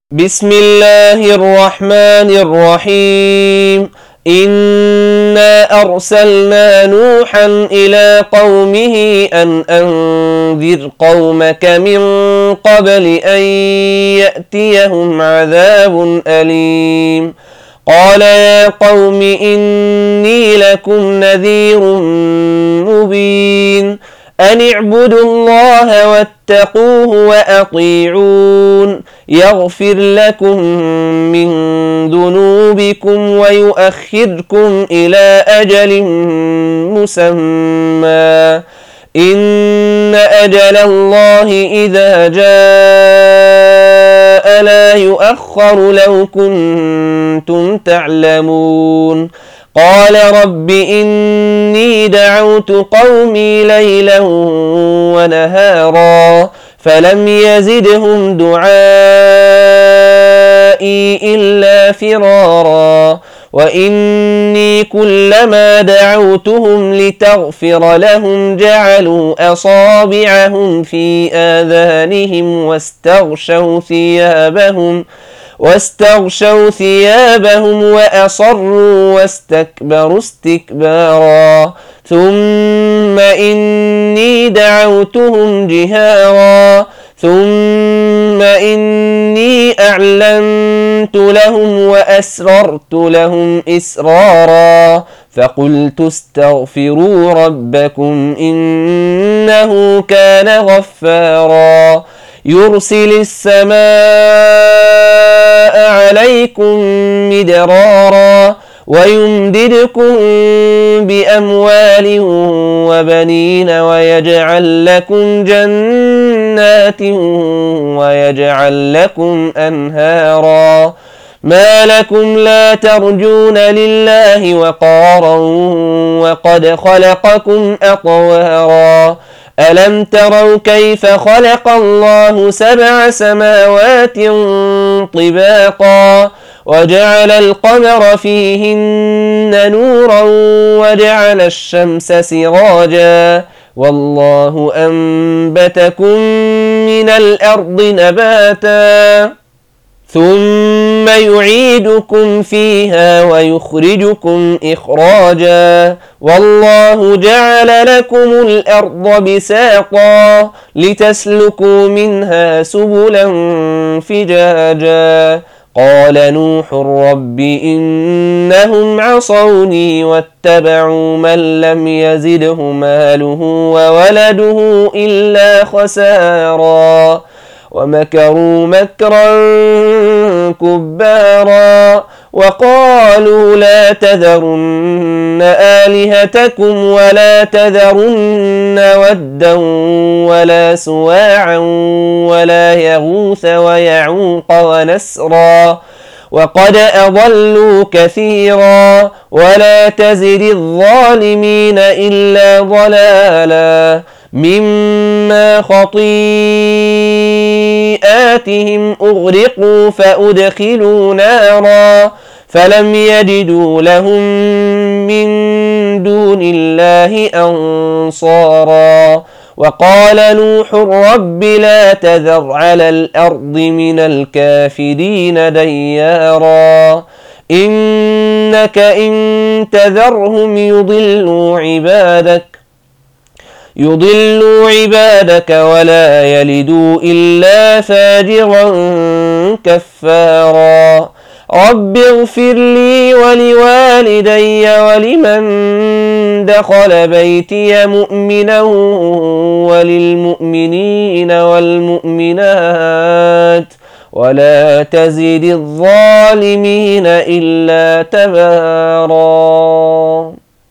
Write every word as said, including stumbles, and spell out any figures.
بسم الله الرحمن الرحيم إنا أرسلنا نوحا إلى قومه أن أنذر قومك من قبل أن يأتيهم عذاب أليم قال يا قوم إني لكم نذير مبين أن اعبدوا الله واتقوه وأطيعون يغفر لكم من ذنوبكم ويؤخركم إلى أجل مسمى إن أجل الله إذا جاء لا يؤخر لو كنتم تعلمون قال رب إني دعوت قومي ليلا ونهارا فلم يزدهم دعائي إلا فرارا وإني كلما دعوتهم لتغفر لهم جعلوا أصابعهم في آذانهم واستغشوا ثيابهم واستغشوا ثيابهم وأصروا واستكبروا استكبارا ثم إني دعوتهم جهارا ثم إني أعلنت لهم وأسررت لهم إسرارا فقلت استغفروا ربكم إنه كان غفارا يرسل السماء عليكم مدرارا ويمددكم بأموال وبنين ويجعل لكم جنات ويجعل لكم أنهارا ما لكم لا ترجون لله وقارا وقد خلقكم أطوارا ألم تروا كيف خلق الله سبع سماوات طباقا وجعل القمر فيهن نورا وجعل الشمس سراجا والله أنبتكم من الأرض نباتا ثم يعيدكم فيها ويخرجكم إخراجا والله جعل لكم الأرض بساطا لتسلكوا منها سبلا فجاجا قال نوح رب إنهم عصوني واتبعوا من لم يزده ماله وولده إلا خسارا ومكروا مكرا كبارا وقالوا لا تذرن آلهتكم ولا تذرن ودا ولا سواعا ولا يغوث ويعوق ونسرا وقد أضلوا كثيرا ولا تزد الظالمين إلا ضلالا مما خطيئاتهم أغرقوا فأدخلوا نارا فلم يجدوا لهم من دون الله أنصارا وقال نوح رب لا تذر على الأرض من الكافرين ديارا إنك إن تذرهم يضلوا عبادك يضلوا عبادك ولا يلدوا إلا فاجرا كفارا رب اغفر لي ولوالدي ولمن دخل بيتي مؤمنا وللمؤمنين والمؤمنات ولا تزد الظالمين إلا تبارا.